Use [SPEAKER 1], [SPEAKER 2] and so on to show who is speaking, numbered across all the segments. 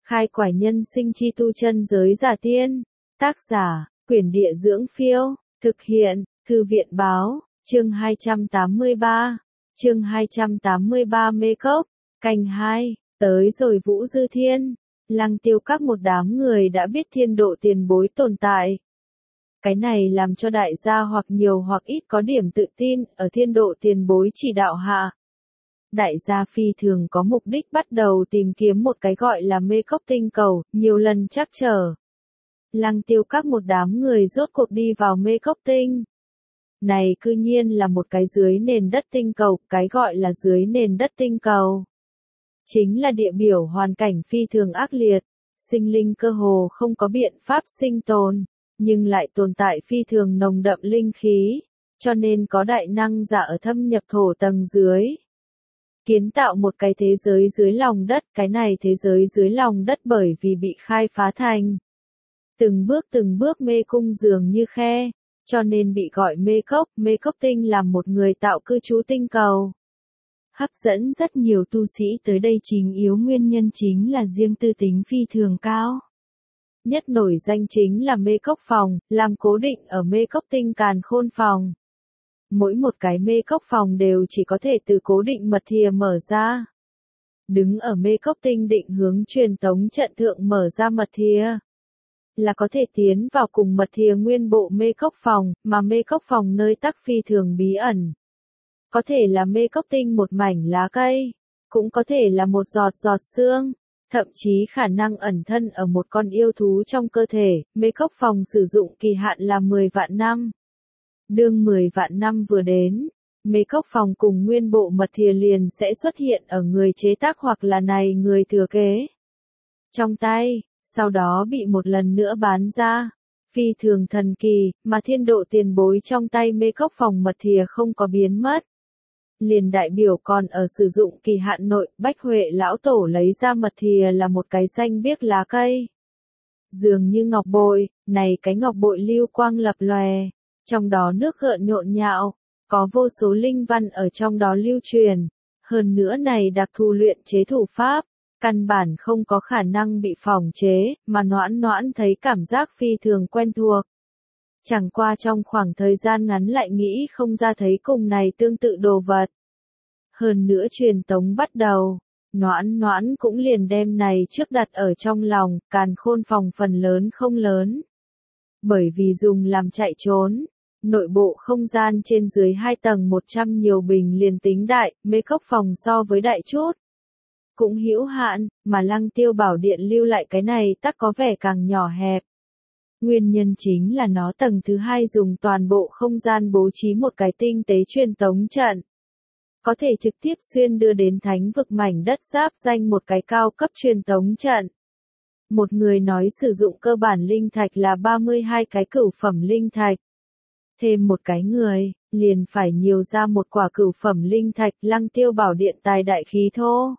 [SPEAKER 1] Khai quải nhân sinh chi tu chân giới giả tiên. Tác giả, Quyển Địa Dưỡng Phiêu. Thực hiện, Thư viện Báo. Chương 283. Chương 283 Mê Cốc. Canh 2. Tới rồi Vũ Dư Thiên. Lăng Tiêu Các một đám người đã biết thiên độ tiền bối tồn tại. Cái này làm cho đại gia hoặc nhiều hoặc ít có điểm tự tin ở thiên độ tiền bối chỉ đạo hạ. Đại gia phi thường có mục đích bắt đầu tìm kiếm một cái gọi là Mê Cốc tinh cầu, nhiều lần trắc trở. Lăng Tiêu Các một đám người rốt cuộc đi vào Mê Cốc tinh. Này cư nhiên là một cái dưới nền đất tinh cầu, cái gọi là dưới nền đất tinh cầu. Chính là địa biểu hoàn cảnh phi thường ác liệt, sinh linh cơ hồ không có biện pháp sinh tồn, nhưng lại tồn tại phi thường nồng đậm linh khí, cho nên có đại năng giả ở thâm nhập thổ tầng dưới. Kiến tạo một cái thế giới dưới lòng đất, cái này thế giới dưới lòng đất bởi vì bị khai phá thành. Từng bước mê cung dường như khe, cho nên bị gọi Mê Cốc tinh làm một người tạo cư trú tinh cầu. Hấp dẫn rất nhiều tu sĩ tới đây chính yếu nguyên nhân chính là riêng tư tính phi thường cao. Nhất nổi danh chính là Mê Cốc phòng, làm cố định ở Mê Cốc tinh càn khôn phòng. Mỗi một cái Mê Cốc phòng đều chỉ có thể từ cố định mật thìa mở ra. Đứng ở Mê Cốc tinh định hướng truyền tống trận thượng mở ra mật thìa, là có thể tiến vào cùng mật thìa nguyên bộ Mê Cốc phòng, mà Mê Cốc phòng nơi tắc phi thường bí ẩn. Có thể là Mê Cốc tinh một mảnh lá cây, cũng có thể là một giọt giọt xương, thậm chí khả năng ẩn thân ở một con yêu thú trong cơ thể. Mê Cốc phòng sử dụng kỳ hạn là 10 vạn năm. Đương 10 vạn năm vừa đến, Mê Cốc phòng cùng nguyên bộ mật thìa liền sẽ xuất hiện ở người chế tác hoặc là này người thừa kế trong tay, sau đó bị một lần nữa bán ra. Phi thường thần kỳ, mà thiên độ tiền bối trong tay Mê Cốc phòng mật thìa không có biến mất. Liền đại biểu còn ở sử dụng kỳ hạn nội. Bách Huệ lão tổ lấy ra mật thìa là một cái xanh biếc lá cây, dường như ngọc bội. Này cái ngọc bội lưu quang lập lòe, trong đó nước gợn nhộn nhạo, có vô số linh văn ở trong đó lưu truyền. Hơn nữa này đặc thù luyện chế thủ pháp, căn bản không có khả năng bị phỏng chế, mà Noãn thấy cảm giác phi thường quen thuộc. Chẳng qua trong khoảng thời gian ngắn lại nghĩ không ra thấy cùng này tương tự đồ vật. Hơn nữa truyền tống bắt đầu, Noãn cũng liền đem này trước đặt ở trong lòng. Càn khôn phòng phần lớn không lớn, bởi vì dùng làm chạy trốn. Nội bộ không gian trên dưới 2 tầng 100 nhiều bình liền tính đại. Mê Cốc phòng so với đại chút cũng hữu hạn, mà Lăng Tiêu Bảo Điện lưu lại cái này tắc có vẻ càng nhỏ hẹp. Nguyên nhân chính là nó tầng thứ 2 dùng toàn bộ không gian bố trí một cái tinh tế truyền tống trận, có thể trực tiếp xuyên đưa đến thánh vực mảnh đất giáp danh một cái cao cấp truyền tống trận. Một người nói sử dụng cơ bản linh thạch là 32 cái cửu phẩm linh thạch. Thêm một cái người, liền phải nhiều ra một quả cửu phẩm linh thạch. Lăng Tiêu Bảo Điện tài đại khí thô.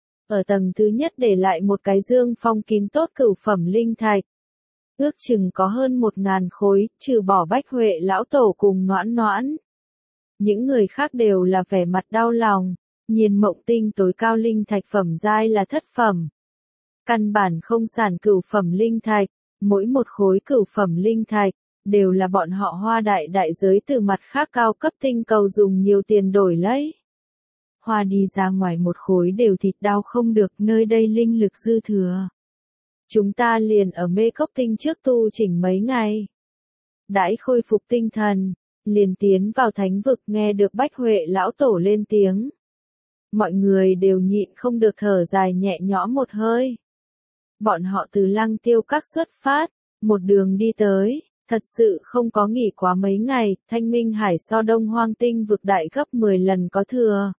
[SPEAKER 1] Ở tầng thứ nhất để lại một cái dương phong kín tốt cửu phẩm linh thạch. Ước chừng có hơn 1000 khối, trừ bỏ Bách Huệ lão tổ cùng Noãn. Những người khác đều là vẻ mặt đau lòng. Nhiên Mộng Tinh tối cao linh thạch phẩm giai là thất phẩm. Căn bản không sản cửu phẩm linh thạch, mỗi một khối cửu phẩm linh thạch đều là bọn họ hoa đại giới từ mặt khác cao cấp tinh cầu dùng nhiều tiền đổi lấy. Hoa đi ra ngoài một khối đều thịt đau không được, nơi đây linh lực dư thừa. Chúng ta liền ở Mê Cốc tinh trước tu chỉnh mấy ngày. Đãi khôi phục tinh thần, liền tiến vào thánh vực. Nghe được Bách Huệ lão tổ lên tiếng, mọi người đều nhịn không được thở dài nhẹ nhõm một hơi. Bọn họ từ Lăng Tiêu Các xuất phát, một đường đi tới, thật sự không có nghỉ quá mấy ngày. Thanh Minh Hải so Đông Hoang tinh vực đại gấp 10 lần có thừa,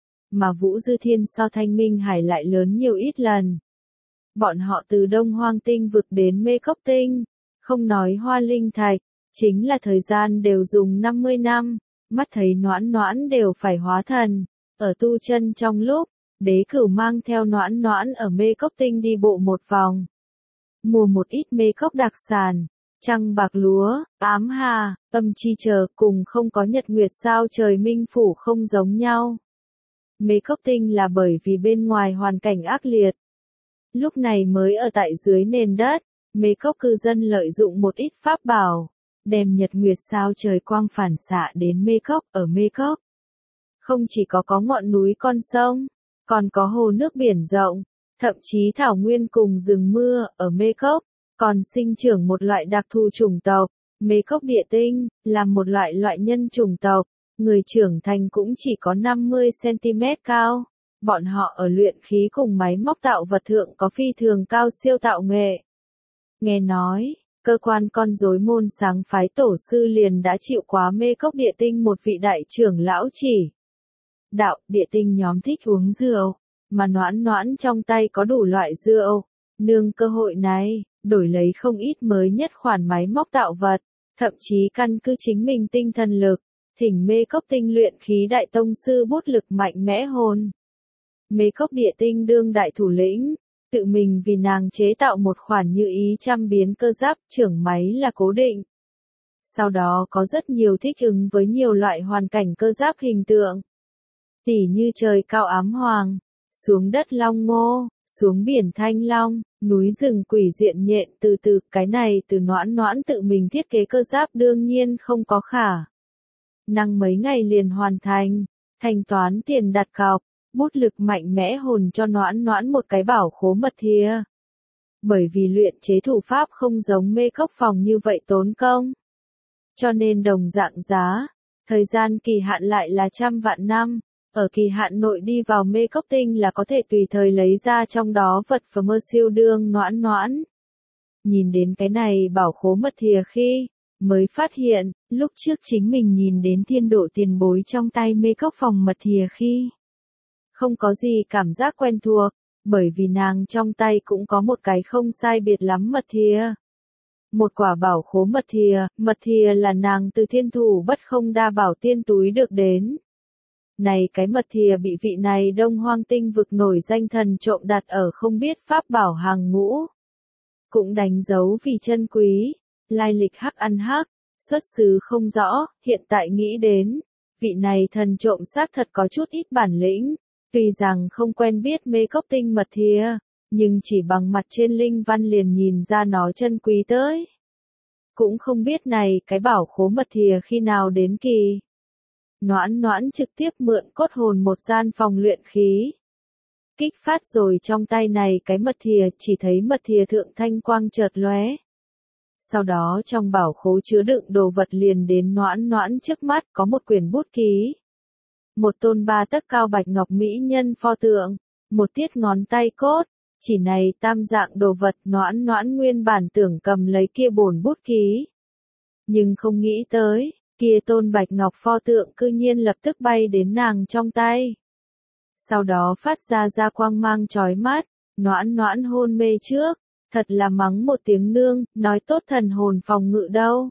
[SPEAKER 1] mà Vũ Dư Thiên so Thanh Minh Hải lại lớn nhiều ít lần. Bọn họ từ Đông Hoang tinh vực đến Mê Cốc tinh, không nói hoa linh thạch, chính là thời gian đều dùng 50 năm. Mắt thấy Noãn đều phải hóa thần, ở tu chân trong lúc, Đế Cửu mang theo Noãn ở Mê Cốc tinh đi bộ một vòng, mua một ít Mê Cốc đặc sản, trăng bạc lúa, ám hà, âm chi chờ, cùng không có nhật nguyệt sao trời minh phủ không giống nhau. Mê Cốc tinh là bởi vì bên ngoài hoàn cảnh ác liệt, lúc này mới ở tại dưới nền đất. Mê Cốc cư dân lợi dụng một ít pháp bảo, đem nhật nguyệt sao trời quang phản xạ đến Mê Cốc. Ở Mê Cốc, không chỉ có ngọn núi con sông, còn có hồ nước biển rộng, thậm chí thảo nguyên cùng rừng mưa. Ở Mê Cốc, còn sinh trưởng một loại đặc thù chủng tộc, Mê Cốc địa tinh, là một loại nhân chủng tộc, người trưởng thành cũng chỉ có 50 cm cao. Bọn họ ở luyện khí cùng máy móc tạo vật thượng có phi thường cao siêu tạo nghệ. Nghe nói, cơ quan con rối môn sáng phái tổ sư liền đã chịu quá Mê Cốc địa tinh một vị đại trưởng lão chỉ đạo. Địa tinh nhóm thích uống rượu, mà Noãn Noãn trong tay có đủ loại rượu, nương cơ hội này, đổi lấy không ít mới nhất khoản máy móc tạo vật, thậm chí căn cứ chính mình tinh thần lực, thỉnh Mê Cốc tinh luyện khí đại tông sư bút lực mạnh mẽ hồn. Mê Cốc địa tinh đương đại thủ lĩnh, tự mình vì nàng chế tạo một khoản như ý trăm biến cơ giáp, trưởng máy là cố định. Sau đó có rất nhiều thích ứng với nhiều loại hoàn cảnh cơ giáp hình tượng. Tỉ như trời cao ám hoàng, xuống đất long ngô, xuống biển thanh long, núi rừng quỷ diện nhện. Từ cái này từ Noãn Noãn tự mình thiết kế cơ giáp đương nhiên không có khả năng mấy ngày liền hoàn thành, thanh toán tiền đặt cọc, bút lực mạnh mẽ hồn cho Noãn Noãn một cái bảo khố mật thìa. Bởi vì luyện chế thủ pháp không giống Mê Cốc phòng như vậy tốn công, cho nên đồng dạng giá, thời gian kỳ hạn lại là 100 vạn năm. Ở kỳ hạn nội đi vào Mê Cốc tinh là có thể tùy thời lấy ra trong đó vật phẩm mơ siêu đương Noãn Noãn. Nhìn đến cái này bảo khố mật thìa khi, mới phát hiện, lúc trước chính mình nhìn đến thiên độ tiền bối trong tay Mê Cốc phòng mật thìa khi, không có gì cảm giác quen thuộc, bởi vì nàng trong tay cũng có một cái không sai biệt lắm mật thìa. Một quả bảo khố mật thìa là nàng từ thiên thủ bất không đa bảo tiên túi được đến. Này cái mật thìa bị vị này Đông Hoang tinh vực nổi danh thần trộm đặt ở không biết pháp bảo hàng ngũ. Cũng đánh dấu vì chân quý, lai lịch hắc ăn hắc, xuất xứ không rõ. Hiện tại nghĩ đến, vị này thần trộm xác thật có chút ít bản lĩnh. Tuy rằng không quen biết Mê Cốc tinh mật thìa, nhưng chỉ bằng mặt trên linh văn liền nhìn ra nó chân quý tới. Cũng không biết này cái bảo khố mật thìa khi nào đến kỳ. Noãn Noãn trực tiếp mượn cốt hồn một gian phòng luyện khí. Kích phát rồi trong tay này cái mật thìa, chỉ thấy mật thìa thượng thanh quang chợt lóe. Sau đó trong bảo khố chứa đựng đồ vật liền đến Noãn Noãn trước mắt, có một quyển bút ký. Một tôn 3 tấc cao bạch ngọc mỹ nhân pho tượng, một tiết ngón tay cốt, chỉ này tam dạng đồ vật. Noãn Noãn nguyên bản tưởng cầm lấy kia bổn bút ký. Nhưng không nghĩ tới, kia tôn bạch ngọc pho tượng cư nhiên lập tức bay đến nàng trong tay. Sau đó phát ra quang mang chói mắt, Noãn Noãn hôn mê trước, thật là mắng một tiếng nương, nói tốt thần hồn phòng ngự đâu.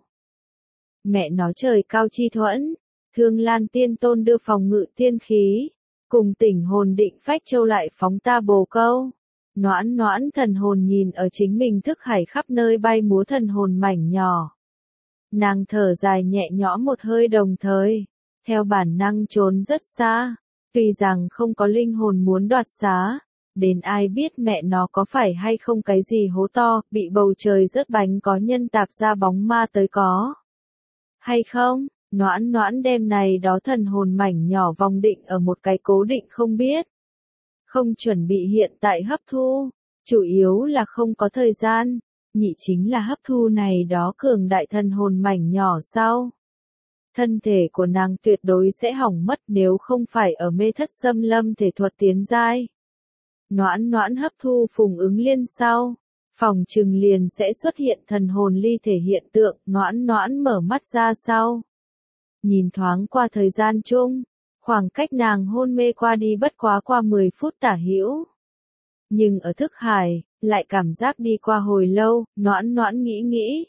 [SPEAKER 1] Mẹ nó trời cao chi thuẫn, Thương Lan tiên tôn đưa phòng ngự tiên khí, cùng tỉnh hồn định phách châu lại phóng ta bồ câu. Noãn Noãn thần hồn nhìn ở chính mình thức hải khắp nơi bay múa thần hồn mảnh nhỏ. Nàng thở dài nhẹ nhõm một hơi đồng thời, theo bản năng trốn rất xa, tuy rằng không có linh hồn muốn đoạt xá, đến ai biết mẹ nó có phải hay không cái gì hố to, bị bầu trời rớt bánh có nhân tạp ra bóng ma tới có. Hay không, Noãn Noãn đem này đó thần hồn mảnh nhỏ vòng định ở một cái cố định không biết. Không chuẩn bị hiện tại hấp thu, chủ yếu là không có thời gian. Nhị chính là hấp thu này đó cường đại thần hồn mảnh nhỏ sau. Thân thể của nàng tuyệt đối sẽ hỏng mất nếu không phải ở mê thất xâm lâm thể thuật tiến giai. Noãn Noãn hấp thu phùng ứng liên sau, phòng trừng liền sẽ xuất hiện thần hồn ly thể hiện tượng. Noãn Noãn mở mắt ra sau, nhìn thoáng qua thời gian chung, khoảng cách nàng hôn mê qua đi bất quá qua 10 phút tả hữu. Nhưng ở thức hải, lại cảm giác đi qua hồi lâu. Noãn Noãn nghĩ.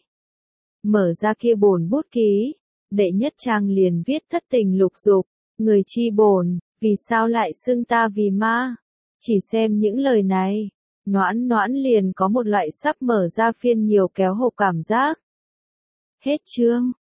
[SPEAKER 1] Mở ra kia bổn bút ký, đệ nhất trang liền viết thất tình lục dục, người chi bổn, vì sao lại xưng ta vì ma. Chỉ xem những lời này, Noãn Noãn liền có một loại sắp mở ra phiên nhiều kéo hộp cảm giác. Hết chương.